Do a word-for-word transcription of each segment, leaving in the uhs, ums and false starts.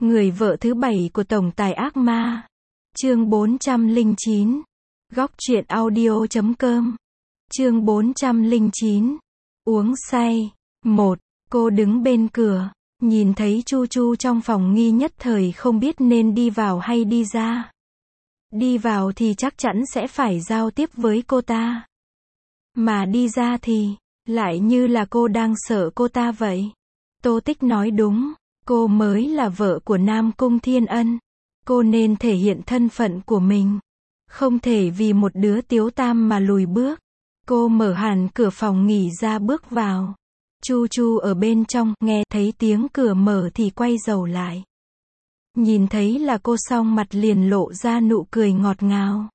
Người vợ thứ bảy của tổng tài ác ma. Chương bốn trăm lẻ chín. Góc truyện audio chấm com. Chương bốn trăm lẻ chín. Uống say. một. Cô đứng bên cửa, nhìn thấy Chu Chu trong phòng nghi nhất thời không biết nên đi vào hay đi ra. Đi vào thì chắc chắn sẽ phải giao tiếp với cô ta. Mà đi ra thì, lại như là cô đang sợ cô ta vậy. Tô Tích nói đúng, cô mới là vợ của Nam Cung Thiên Ân. Cô nên thể hiện thân phận của mình. Không thể vì một đứa tiếu tam mà lùi bước. Cô mở hẳn cửa phòng nghỉ ra bước vào. Chu Chu ở bên trong, nghe thấy tiếng cửa mở thì quay đầu lại. Nhìn thấy là cô xong mặt liền lộ ra nụ cười ngọt ngào.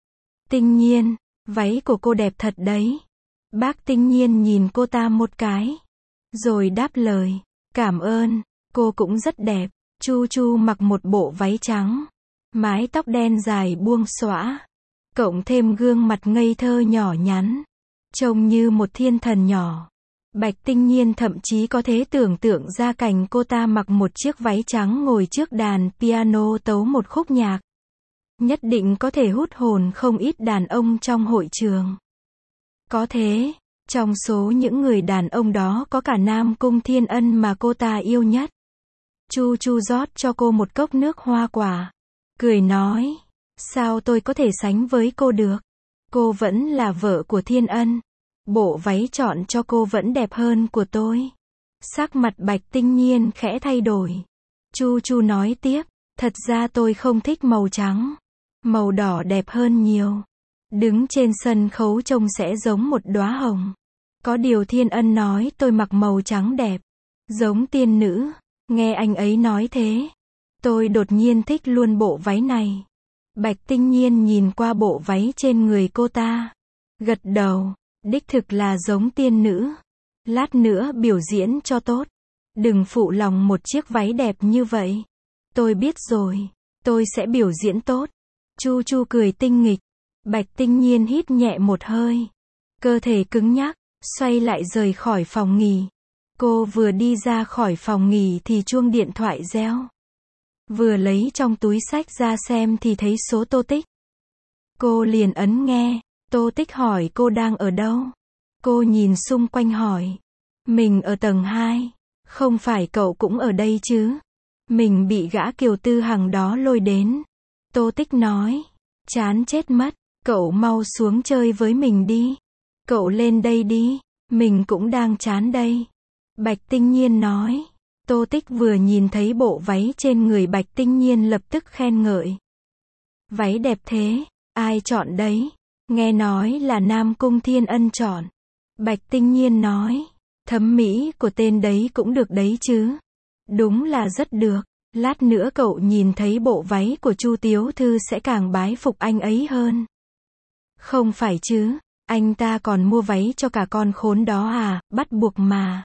Tinh Nhiên, váy của cô đẹp thật đấy. Bác Tinh Nhiên nhìn cô ta một cái, rồi đáp lời, cảm ơn, cô cũng rất đẹp. Chu Chu mặc một bộ váy trắng, mái tóc đen dài buông xõa, cộng thêm gương mặt ngây thơ nhỏ nhắn, trông như một thiên thần nhỏ. Bạch Tinh Nhiên thậm chí có thể tưởng tượng ra cảnh cô ta mặc một chiếc váy trắng ngồi trước đàn piano tấu một khúc nhạc. Nhất định có thể hút hồn không ít đàn ông trong hội trường. Có thế, trong số những người đàn ông đó có cả Nam Cung Thiên Ân mà cô ta yêu nhất. Chu Chu rót cho cô một cốc nước hoa quả, cười nói, sao tôi có thể sánh với cô được? Cô vẫn là vợ của Thiên Ân. Bộ váy chọn cho cô vẫn đẹp hơn của tôi. Sắc mặt Bạch Tinh Nhiên khẽ thay đổi. Chu Chu nói tiếp, thật ra tôi không thích màu trắng. Màu đỏ đẹp hơn nhiều. Đứng trên sân khấu trông sẽ giống một đóa hồng. Có điều Thiên Ân nói tôi mặc màu trắng đẹp, giống tiên nữ. Nghe anh ấy nói thế, tôi đột nhiên thích luôn bộ váy này. Bạch Tinh Nhiên nhìn qua bộ váy trên người cô ta, gật đầu, đích thực là giống tiên nữ. Lát nữa biểu diễn cho tốt, đừng phụ lòng một chiếc váy đẹp như vậy. Tôi biết rồi, tôi sẽ biểu diễn tốt. Chu Chu cười tinh nghịch. Bạch Tinh Nhiên hít nhẹ một hơi, cơ thể cứng nhắc, xoay lại rời khỏi phòng nghỉ. Cô vừa đi ra khỏi phòng nghỉ thì chuông điện thoại reo. Vừa lấy trong túi xách ra xem thì thấy số Tô Tích. Cô liền ấn nghe. Tô Tích hỏi cô đang ở đâu. Cô nhìn xung quanh hỏi, mình ở tầng hai, không phải cậu cũng ở đây chứ? Mình bị gã Kiều Tư Hằng đó lôi đến. Tô Tích nói, chán chết mất, cậu mau xuống chơi với mình đi. Cậu lên đây đi, mình cũng đang chán đây. Bạch Tinh Nhiên nói. Tô Tích vừa nhìn thấy bộ váy trên người Bạch Tinh Nhiên lập tức khen ngợi. Váy đẹp thế, ai chọn đấy? Nghe nói là Nam Cung Thiên Ân chọn. Bạch Tinh Nhiên nói, thẩm mỹ của tên đấy cũng được đấy chứ. Đúng là rất được, lát nữa cậu nhìn thấy bộ váy của Chu Tiếu Thư sẽ càng bái phục anh ấy hơn. Không phải chứ, anh ta còn mua váy cho cả con khốn đó à, bắt buộc mà.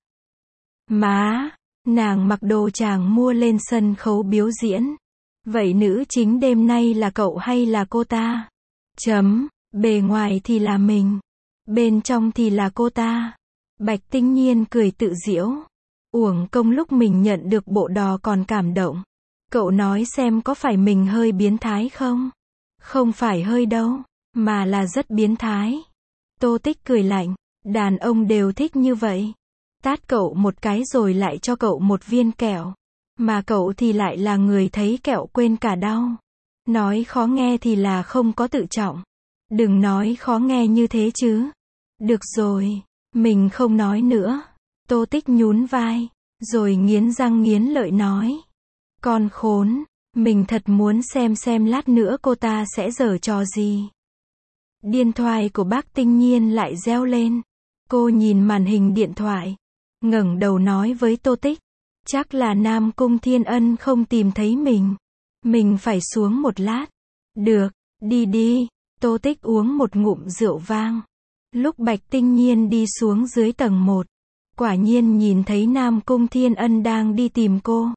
Má, nàng mặc đồ chàng mua lên sân khấu biểu diễn. Vậy nữ chính đêm nay là cậu hay là cô ta? Chấm, bề ngoài thì là mình, bên trong thì là cô ta. Bạch Tinh Nhiên cười tự giễu. Uổng công lúc mình nhận được bộ đò còn cảm động. Cậu nói xem có phải mình hơi biến thái không? Không phải hơi đâu, mà là rất biến thái. Tô Tích cười lạnh, đàn ông đều thích như vậy. Tát cậu một cái rồi lại cho cậu một viên kẹo. Mà cậu thì lại là người thấy kẹo quên cả đau. Nói khó nghe thì là không có tự trọng. Đừng nói khó nghe như thế chứ. Được rồi, mình không nói nữa. Tô Tích nhún vai, rồi nghiến răng nghiến lợi nói. Con khốn, mình thật muốn xem xem lát nữa cô ta sẽ giở trò gì. Điện thoại của bác Tinh Nhiên lại reo lên. Cô nhìn màn hình điện thoại, ngẩng đầu nói với Tô Tích. Chắc là Nam Cung Thiên Ân không tìm thấy mình. Mình phải xuống một lát. Được, đi đi. Tô Tích uống một ngụm rượu vang. Lúc Bạch Tinh Nhiên đi xuống dưới tầng một, quả nhiên nhìn thấy Nam Cung Thiên Ân đang đi tìm cô.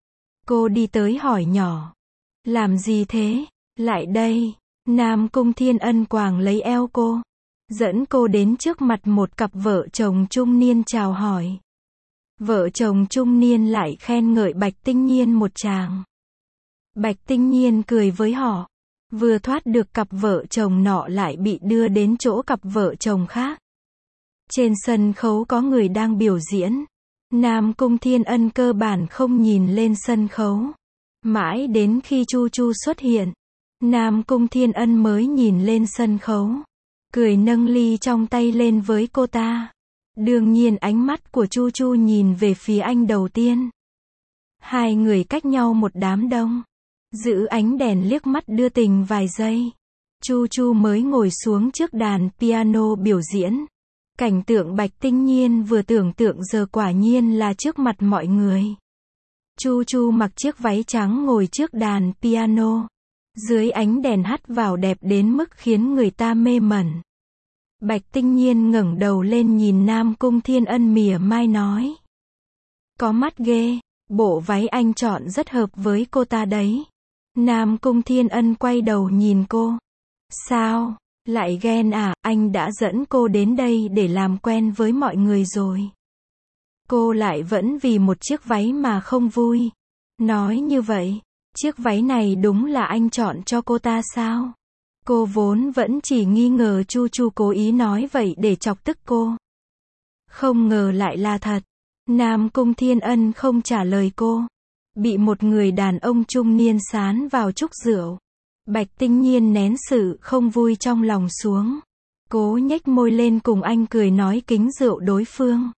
Cô đi tới hỏi nhỏ. Làm gì thế? Lại đây. Nam Cung Thiên Ân quàng lấy eo cô, dẫn cô đến trước mặt một cặp vợ chồng trung niên chào hỏi. Vợ chồng trung niên lại khen ngợi Bạch Tinh Nhiên một tràng. Bạch Tinh Nhiên cười với họ. Vừa thoát được cặp vợ chồng nọ lại bị đưa đến chỗ cặp vợ chồng khác. Trên sân khấu có người đang biểu diễn. Nam Cung Thiên Ân cơ bản không nhìn lên sân khấu. Mãi đến khi Chu Chu xuất hiện, Nam Cung Thiên Ân mới nhìn lên sân khấu. Cười nâng ly trong tay lên với cô ta. Đương nhiên ánh mắt của Chu Chu nhìn về phía anh đầu tiên. Hai người cách nhau một đám đông. Giữ ánh đèn liếc mắt đưa tình vài giây. Chu Chu mới ngồi xuống trước đàn piano biểu diễn. Cảnh tượng Bạch Tinh Nhiên vừa tưởng tượng giờ quả nhiên là trước mặt mọi người. Chu Chu mặc chiếc váy trắng ngồi trước đàn piano. Dưới ánh đèn hắt vào đẹp đến mức khiến người ta mê mẩn. Bạch Tinh Nhiên ngẩng đầu lên nhìn Nam Cung Thiên Ân mỉa mai nói. Có mắt ghê, bộ váy anh chọn rất hợp với cô ta đấy. Nam Cung Thiên Ân quay đầu nhìn cô. Sao, lại ghen à, anh đã dẫn cô đến đây để làm quen với mọi người rồi. Cô lại vẫn vì một chiếc váy mà không vui. Nói như vậy, chiếc váy này đúng là anh chọn cho cô ta sao? Cô vốn vẫn chỉ nghi ngờ Chu Chu cố ý nói vậy để chọc tức cô. Không ngờ lại là thật. Nam Cung Thiên Ân không trả lời cô. Bị một người đàn ông trung niên sán vào chúc rượu. Bạch Tinh Nhiên nén sự không vui trong lòng xuống. Cố nhếch môi lên cùng anh cười nói kính rượu đối phương.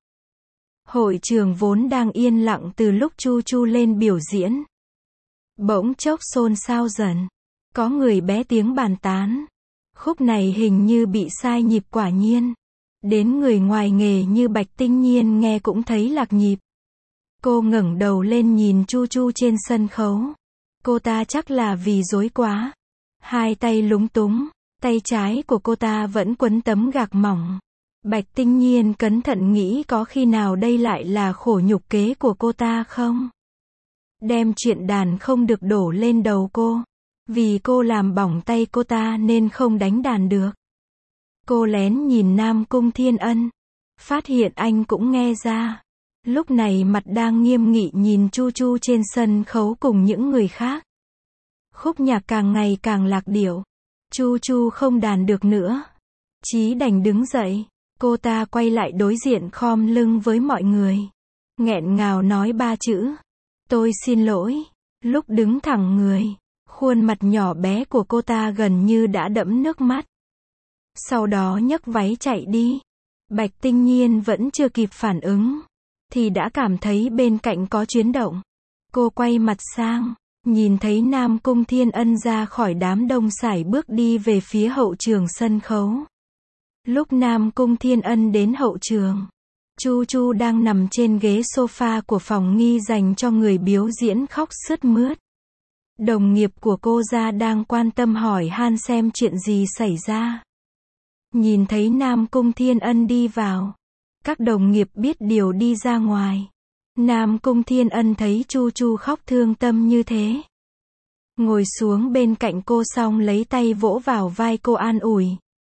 Hội trường vốn đang yên lặng từ lúc Chu Chu lên biểu diễn. Bỗng chốc xôn xao dần. Có người bé tiếng bàn tán. Khúc này hình như bị sai nhịp quả nhiên. Đến người ngoài nghề như Bạch Tinh Nhiên nghe cũng thấy lạc nhịp. Cô ngẩng đầu lên nhìn Chu Chu trên sân khấu. Cô ta chắc là vì rối quá. Hai tay lúng túng, tay trái của cô ta vẫn quấn tấm gạc mỏng. Bạch Tinh Nhiên cẩn thận nghĩ có khi nào đây lại là khổ nhục kế của cô ta không? Đem chuyện đàn không được đổ lên đầu cô. Vì cô làm bỏng tay cô ta nên không đánh đàn được. Cô lén nhìn Nam Cung Thiên Ân. Phát hiện anh cũng nghe ra. Lúc này mặt đang nghiêm nghị nhìn Chu Chu trên sân khấu cùng những người khác. Khúc nhạc càng ngày càng lạc điệu. Chu Chu không đàn được nữa. Chí đành đứng dậy. Cô ta quay lại đối diện khom lưng với mọi người. Nghẹn ngào nói ba chữ. Tôi xin lỗi. Lúc đứng thẳng người, khuôn mặt nhỏ bé của cô ta gần như đã đẫm nước mắt. Sau đó nhấc váy chạy đi. Bạch Tinh Nhiên vẫn chưa kịp phản ứng. Thì đã cảm thấy bên cạnh có chuyển động. Cô quay mặt sang. Nhìn thấy Nam Cung Thiên Ân ra khỏi đám đông sải bước đi về phía hậu trường sân khấu. Lúc Nam Cung Thiên Ân đến hậu trường, Chu Chu đang nằm trên ghế sofa của phòng nghi dành cho người biểu diễn khóc sướt mướt. Đồng nghiệp của cô ra đang quan tâm hỏi han xem chuyện gì xảy ra. Nhìn thấy Nam Cung Thiên Ân đi vào, các đồng nghiệp biết điều đi ra ngoài. Nam Cung Thiên Ân thấy Chu Chu khóc thương tâm như thế. Ngồi xuống bên cạnh cô xong lấy tay vỗ vào vai cô an ủi.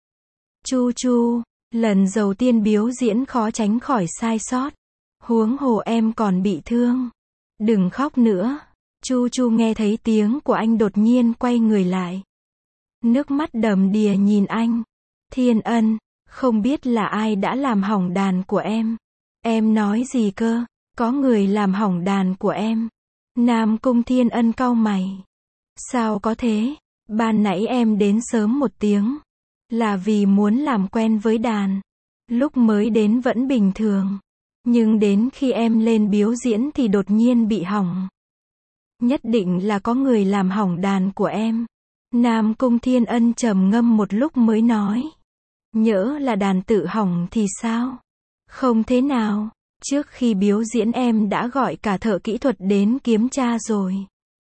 Chu Chu, lần đầu tiên biểu diễn khó tránh khỏi sai sót. Huống hồ em còn bị thương. Đừng khóc nữa. Chu Chu nghe thấy tiếng của anh đột nhiên quay người lại. Nước mắt đầm đìa nhìn anh. Thiên Ân, không biết là ai đã làm hỏng đàn của em. Em nói gì cơ? Có người làm hỏng đàn của em. Nam Cung Thiên Ân cau mày. Sao có thế? Ban nãy em đến sớm một tiếng. Là vì muốn làm quen với đàn. Lúc mới đến vẫn bình thường. Nhưng đến khi em lên biểu diễn thì đột nhiên bị hỏng. Nhất định là có người làm hỏng đàn của em. Nam Cung Thiên Ân trầm ngâm một lúc mới nói. Nhỡ là đàn tự hỏng thì sao? Không thế nào. Trước khi biểu diễn em đã gọi cả thợ kỹ thuật đến kiểm tra rồi.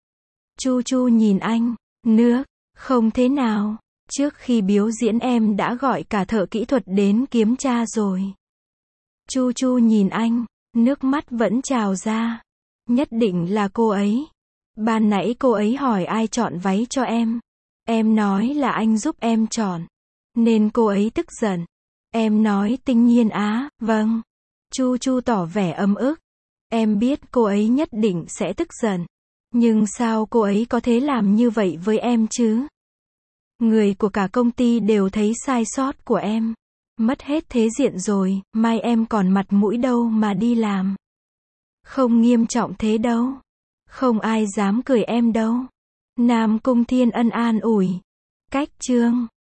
Chu Chu nhìn anh. Nước. Không thế nào. Trước khi biểu diễn em đã gọi cả thợ kỹ thuật đến kiểm tra rồi. Chu Chu nhìn anh. Nước mắt vẫn trào ra. Nhất định là cô ấy. Ban nãy cô ấy hỏi ai chọn váy cho em. Em nói là anh giúp em chọn. Nên cô ấy tức giận. Em nói Tinh Nhiên á, vâng. Chu Chu tỏ vẻ ấm ức. Em biết cô ấy nhất định sẽ tức giận. Nhưng sao cô ấy có thể làm như vậy với em chứ? Người của cả công ty đều thấy sai sót của em. Mất hết thế diện rồi, mai em còn mặt mũi đâu mà đi làm. Không nghiêm trọng thế đâu. Không ai dám cười em đâu. Nam Cung Thiên Ân an ủi. Cách chương